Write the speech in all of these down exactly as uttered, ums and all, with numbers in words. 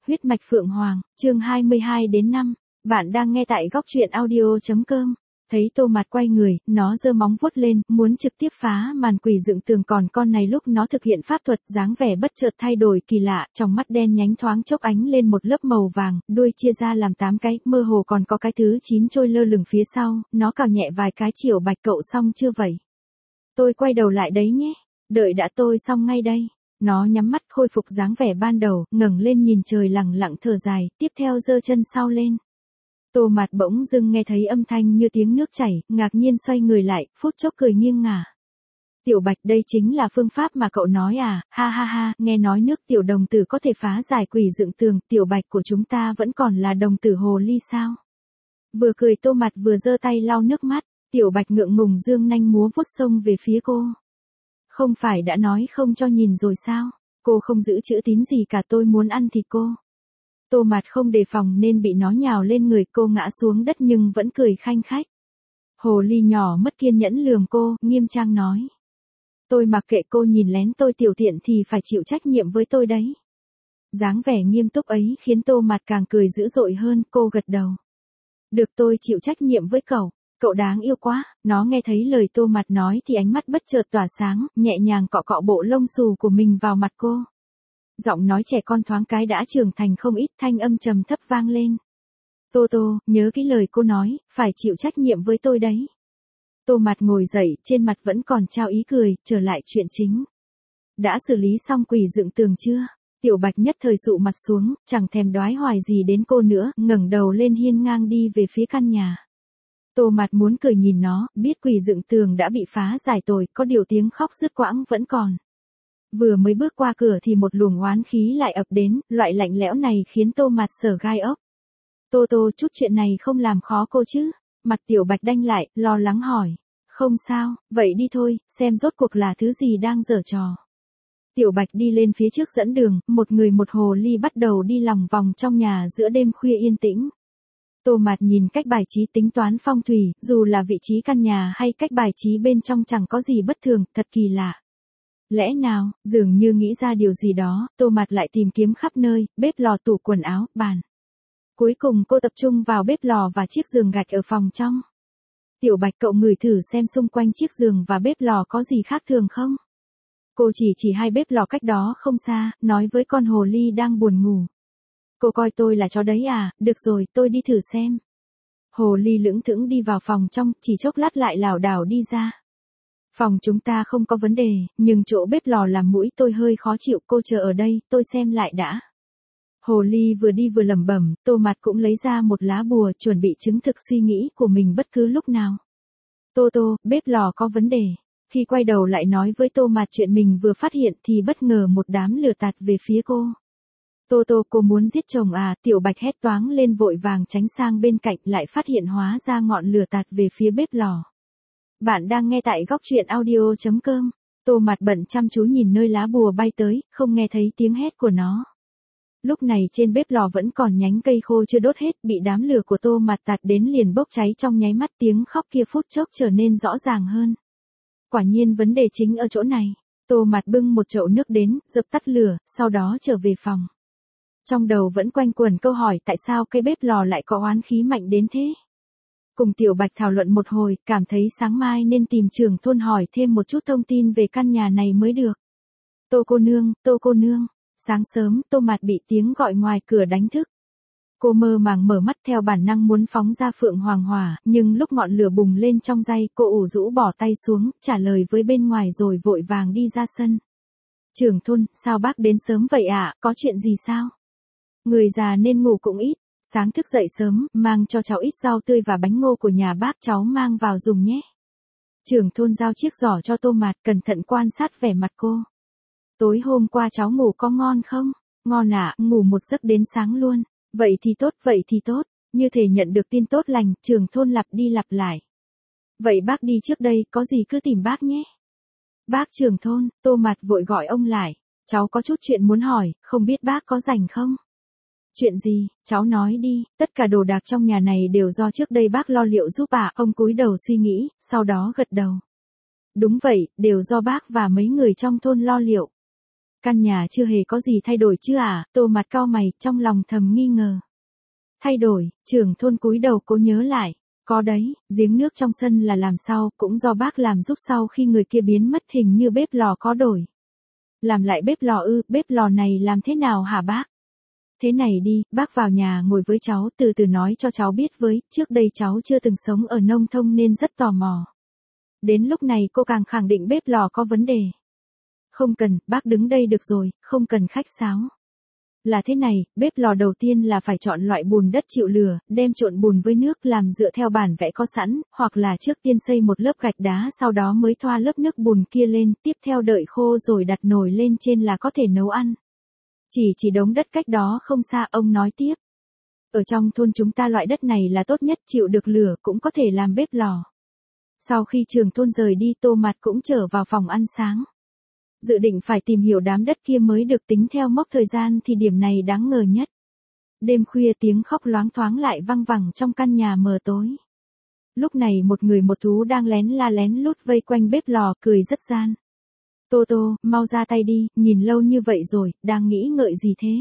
huyết mạch phượng hoàng, chương hai mươi hai đến năm. Bạn đang nghe tại góc truyện audio.com. Thấy Tô Mạt quay người, nó giơ móng vuốt lên, muốn trực tiếp phá màn quỷ dựng tường, còn con này lúc nó thực hiện pháp thuật, dáng vẻ bất chợt thay đổi kỳ lạ, trong mắt đen nhánh thoáng chốc ánh lên một lớp màu vàng, đuôi chia ra làm tám cái, mơ hồ còn có cái thứ chín trôi lơ lửng phía sau, nó cào nhẹ vài cái. Triệu Bạch, cậu xong chưa vậy? Tôi quay đầu lại đấy nhé. Đợi đã, tôi xong ngay đây. Nó nhắm mắt khôi phục dáng vẻ ban đầu, ngẩng lên nhìn trời lẳng lặng thở dài, tiếp theo giơ chân sau lên. Tô Mạt bỗng dưng nghe thấy âm thanh như tiếng nước chảy, ngạc nhiên xoay người lại, phút chốc cười nghiêng ngả. Tiểu Bạch, đây chính là phương pháp mà cậu nói à? Ha ha ha, nghe nói nước tiểu đồng tử có thể phá giải quỷ dựng tường, Tiểu Bạch của chúng ta vẫn còn là đồng tử hồ ly sao? Vừa cười Tô Mạt vừa giơ tay lau nước mắt. Tiểu Bạch ngượng ngùng dương nanh múa vuốt xông về phía cô. Không phải đã nói không cho nhìn rồi sao? Cô không giữ chữ tín gì cả, tôi muốn ăn thịt cô. Tô Mạt không đề phòng nên bị nó nhào lên người, cô ngã xuống đất nhưng vẫn cười khanh khách. Hồ ly nhỏ mất kiên nhẫn lườm cô, nghiêm trang nói. Tôi mặc kệ, cô nhìn lén tôi tiểu tiện thì phải chịu trách nhiệm với tôi đấy. Dáng vẻ nghiêm túc ấy khiến Tô Mạt càng cười dữ dội hơn, cô gật đầu. Được, tôi chịu trách nhiệm với cậu. Cậu đáng yêu quá. Nó nghe thấy lời Tô Mạt nói thì ánh mắt bất chợt tỏa sáng, nhẹ nhàng cọ cọ bộ lông xù của mình vào mặt cô. Giọng nói trẻ con thoáng cái đã trưởng thành không ít, thanh âm trầm thấp vang lên. Tô Tô, nhớ cái lời cô nói, phải chịu trách nhiệm với tôi đấy. Tô Mạt ngồi dậy, trên mặt vẫn còn trao ý cười, trở lại chuyện chính. Đã xử lý xong quỷ dựng tường chưa? Tiểu Bạch nhất thời sụ mặt xuống, chẳng thèm đoái hoài gì đến cô nữa, ngẩng đầu lên hiên ngang đi về phía căn nhà. Tô Mạt muốn cười nhìn nó, biết quỷ dựng tường đã bị phá giải rồi, có điều tiếng khóc dứt quãng vẫn còn. Vừa mới bước qua cửa thì một luồng oán khí lại ập đến, loại lạnh lẽo này khiến Tô Mạt sởn gai ốc. Tô Tô, chút chuyện này không làm khó cô chứ? Mặt Tiểu Bạch đanh lại, lo lắng hỏi. Không sao, vậy đi thôi, xem rốt cuộc là thứ gì đang giở trò. Tiểu Bạch đi lên phía trước dẫn đường, một người một hồ ly bắt đầu đi lòng vòng trong nhà giữa đêm khuya yên tĩnh. Tô Mạt nhìn cách bài trí tính toán phong thủy, dù là vị trí căn nhà hay cách bài trí bên trong chẳng có gì bất thường, thật kỳ lạ. Lẽ nào, dường như nghĩ ra điều gì đó, Tô Mạt lại tìm kiếm khắp nơi, bếp lò, tủ quần áo, bàn. Cuối cùng cô tập trung vào bếp lò và chiếc giường gạch ở phòng trong. Tiểu Bạch, cậu ngửi thử xem xung quanh chiếc giường và bếp lò có gì khác thường không? Cô chỉ chỉ hai bếp lò cách đó không xa, nói với con hồ ly đang buồn ngủ. Cô coi tôi là chó đấy à? Được rồi, tôi đi thử xem. Hồ ly lững thững đi vào phòng trong, chỉ chốc lát lại lảo đảo đi ra. Phòng chúng ta không có vấn đề, nhưng chỗ bếp lò làm mũi tôi hơi khó chịu, cô chờ ở đây, tôi xem lại đã. Hồ ly vừa đi vừa lẩm bẩm, Tô Mạt cũng lấy ra một lá bùa, chuẩn bị chứng thực suy nghĩ của mình bất cứ lúc nào. Tô Tô, bếp lò có vấn đề. Khi quay đầu lại nói với Tô Mạt chuyện mình vừa phát hiện thì bất ngờ một đám lửa tạt về phía cô. Tô Tô, cô muốn giết chồng à? Tiểu Bạch hét toáng lên vội vàng tránh sang bên cạnh, lại phát hiện hóa ra ngọn lửa tạt về phía bếp lò. Bạn đang nghe tại góc truyện audio.com. Tô Mạt bận chăm chú nhìn nơi lá bùa bay tới, không nghe thấy tiếng hét của nó. Lúc này trên bếp lò vẫn còn nhánh cây khô chưa đốt hết, bị đám lửa của Tô Mạt tạt đến liền bốc cháy trong nháy mắt, tiếng khóc kia phút chốc trở nên rõ ràng hơn. Quả nhiên vấn đề chính ở chỗ này. Tô Mạt bưng một chậu nước đến, dập tắt lửa, sau đó trở về phòng. Trong đầu vẫn quanh quẩn câu hỏi tại sao cái bếp lò lại có oán khí mạnh đến thế. Cùng Tiểu Bạch thảo luận một hồi, cảm thấy sáng mai nên tìm trưởng thôn hỏi thêm một chút thông tin về căn nhà này mới được. Tô cô nương, Tô cô nương. Sáng sớm, Tô Mạt bị tiếng gọi ngoài cửa đánh thức. Cô mơ màng mở mắt, theo bản năng muốn phóng ra phượng hoàng hỏa, nhưng lúc ngọn lửa bùng lên trong tay, cô ủ rũ bỏ tay xuống, trả lời với bên ngoài rồi vội vàng đi ra sân. Trưởng thôn, sao bác đến sớm vậy ạ, có chuyện gì sao? Người già nên ngủ cũng ít, sáng thức dậy sớm, mang cho cháu ít rau tươi và bánh ngô của nhà bác, cháu mang vào dùng nhé. Trưởng thôn giao chiếc giỏ cho Tô Mạt, cẩn thận quan sát vẻ mặt cô. Tối hôm qua cháu ngủ có ngon không? Ngon ạ, ngủ một giấc đến sáng luôn. Vậy thì tốt, vậy thì tốt. Như thể nhận được tin tốt lành, trưởng thôn lặp đi lặp lại. Vậy bác đi trước đây, có gì cứ tìm bác nhé. Bác trưởng thôn, Tô Mạt vội gọi ông lại. Cháu có chút chuyện muốn hỏi, không biết bác có rảnh không? Chuyện gì, cháu nói đi, tất cả đồ đạc trong nhà này đều do trước đây bác lo liệu giúp ạ. Ông cúi đầu suy nghĩ, sau đó gật đầu. Đúng vậy, đều do bác và mấy người trong thôn lo liệu. căn nhà chưa hề có gì thay đổi chứ à, Tô Mạt cau mày, trong lòng thầm nghi ngờ. Thay đổi, trưởng thôn cúi đầu cố nhớ lại. Có đấy, giếng nước trong sân là làm sau, cũng do bác làm giúp sau khi người kia biến mất, hình như bếp lò có đổi. Làm lại bếp lò ư, bếp lò này làm thế nào hả bác? Thế này đi, bác vào nhà ngồi với cháu, từ từ nói cho cháu biết với, trước đây cháu chưa từng sống ở nông thôn nên rất tò mò. Đến lúc này cô càng khẳng định bếp lò có vấn đề. Không cần, bác đứng đây được rồi, không cần khách sáo. Là thế này, bếp lò đầu tiên là phải chọn loại bùn đất chịu lửa, đem trộn bùn với nước làm dựa theo bản vẽ có sẵn, hoặc là trước tiên xây một lớp gạch đá sau đó mới thoa lớp nước bùn kia lên, tiếp theo đợi khô rồi đặt nồi lên trên là có thể nấu ăn. Chỉ chỉ đống đất cách đó không xa, ông nói tiếp. Ở trong thôn chúng ta loại đất này là tốt nhất, chịu được lửa cũng có thể làm bếp lò. Sau khi trưởng thôn rời đi, Tô Mạt cũng trở vào phòng ăn sáng. Dự định phải tìm hiểu đám đất kia mới được, tính theo mốc thời gian thì điểm này đáng ngờ nhất. Đêm khuya tiếng khóc loáng thoáng lại văng vẳng trong căn nhà mờ tối. Lúc này một người một thú đang lén la lén lút vây quanh bếp lò, cười rất gian. Tô Tô, mau ra tay đi, nhìn lâu như vậy rồi, đang nghĩ ngợi gì thế?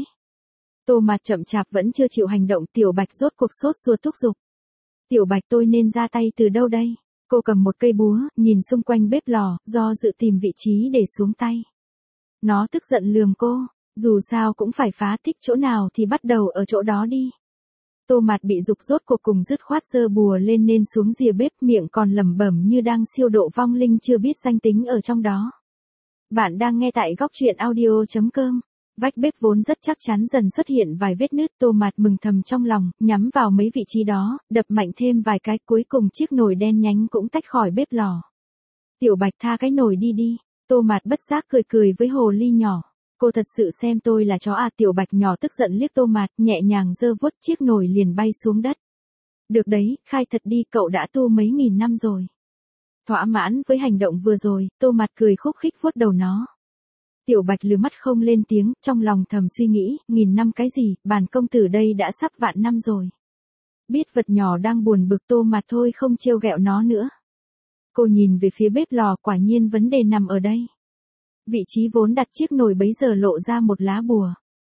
Tô Mạt chậm chạp vẫn chưa chịu hành động, Tiểu Bạch rốt cuộc sốt ruột thúc giục. Tiểu Bạch, tôi nên ra tay từ đâu đây? Cô cầm một cây búa, nhìn xung quanh bếp lò, do dự tìm vị trí để xuống tay. Nó tức giận lườm cô, dù sao cũng phải phá, thích chỗ nào thì bắt đầu ở chỗ đó đi. Tô Mạt bị dục rốt cuộc cùng dứt khoát giơ bùa lên nên xuống rìa bếp, miệng còn lẩm bẩm như đang siêu độ vong linh chưa biết danh tính ở trong đó. Bạn đang nghe tại góc truyện audio chấm com. Vách bếp vốn rất chắc chắn dần xuất hiện vài vết nứt, Tô Mạt mừng thầm trong lòng, nhắm vào mấy vị trí đó, đập mạnh thêm vài cái, cuối cùng chiếc nồi đen nhánh cũng tách khỏi bếp lò. Tiểu Bạch, tha cái nồi đi đi. Tô Mạt bất giác cười cười với hồ ly nhỏ. Cô thật sự xem tôi là chó à? Tiểu Bạch nhỏ tức giận liếc Tô Mạt, nhẹ nhàng giơ vuốt chiếc nồi liền bay xuống đất. Được đấy, khai thật đi, cậu đã tu mấy nghìn năm rồi. Thỏa mãn với hành động vừa rồi, Tô Mạt cười khúc khích vuốt đầu nó. Tiểu Bạch lừ mắt không lên tiếng, trong lòng thầm suy nghĩ, nghìn năm cái gì, bản công tử đây đã sắp vạn năm rồi. Biết vật nhỏ đang buồn bực, Tô Mạt thôi không trêu ghẹo nó nữa. Cô nhìn về phía bếp lò, quả nhiên vấn đề nằm ở đây. Vị trí vốn đặt chiếc nồi bấy giờ lộ ra một lá bùa.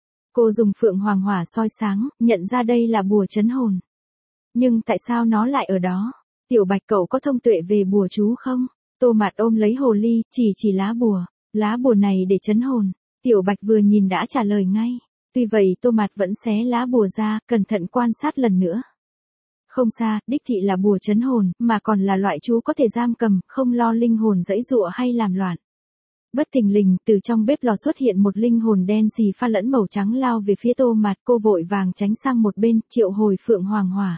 Cô dùng phượng hoàng hỏa soi sáng, nhận ra đây là bùa trấn hồn. Nhưng tại sao nó lại ở đó? Tiểu Bạch, cậu có thông tuệ về bùa chú không? Tô Mạt ôm lấy hồ ly, chỉ chỉ lá bùa. Lá bùa này để trấn hồn. Tiểu Bạch vừa nhìn đã trả lời ngay. Tuy vậy Tô Mạt vẫn xé lá bùa ra, cẩn thận quan sát lần nữa. Không xa, đích thị là bùa trấn hồn, mà còn là loại chú có thể giam cầm, không lo linh hồn giãy giụa hay làm loạn. Bất thình lình, từ trong bếp lò xuất hiện một linh hồn đen xì pha lẫn màu trắng lao về phía Tô Mạt, cô vội vàng tránh sang một bên, triệu hồi phượng hoàng hỏa.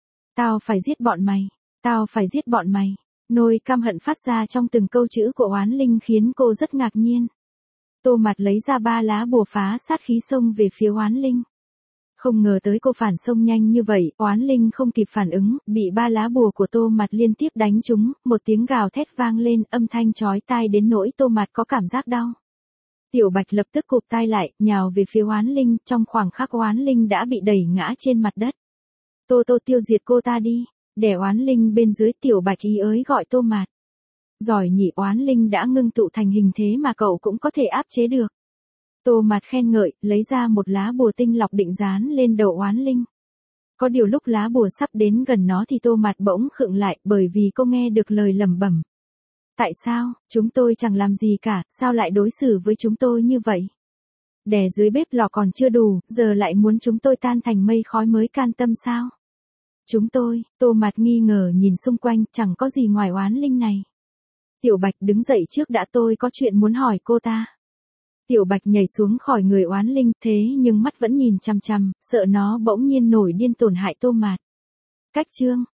Tao phải giết bọn mày, tao phải giết bọn mày. Nỗi căm hận phát ra trong từng câu chữ của oán linh khiến cô rất ngạc nhiên. Tô Mạt lấy ra ba lá bùa phá sát khí xông về phía oán linh. Không ngờ tới cô phản xông nhanh như vậy, oán linh không kịp phản ứng, bị ba lá bùa của Tô Mạt liên tiếp đánh trúng, một tiếng gào thét vang lên, âm thanh chói tai đến nỗi Tô Mạt có cảm giác đau. Tiểu Bạch lập tức cụp tai lại, nhào về phía oán linh, trong khoảng khắc oán linh đã bị đẩy ngã trên mặt đất. Tô Tô, tiêu diệt cô ta đi. Đè oán linh bên dưới, Tiểu Bạch ý ới gọi Tô Mạt. Giỏi nhỉ, oán linh đã ngưng tụ thành hình thế mà cậu cũng có thể áp chế được. Tô Mạt khen ngợi, lấy ra một lá bùa tinh lọc định dán lên đầu oán linh. Có điều lúc lá bùa sắp đến gần nó thì Tô Mạt bỗng khựng lại, bởi vì cô nghe được lời lẩm bẩm. Tại sao, chúng tôi chẳng làm gì cả, sao lại đối xử với chúng tôi như vậy? Đè dưới bếp lò còn chưa đủ, giờ lại muốn chúng tôi tan thành mây khói mới can tâm sao? Chúng tôi, Tô Mạt nghi ngờ nhìn xung quanh, chẳng có gì ngoài oán linh này. Tiểu Bạch đứng dậy trước đã, tôi có chuyện muốn hỏi cô ta. Tiểu Bạch nhảy xuống khỏi người oán linh, thế nhưng mắt vẫn nhìn chằm chằm, sợ nó bỗng nhiên nổi điên tổn hại Tô Mạt. Cách chương,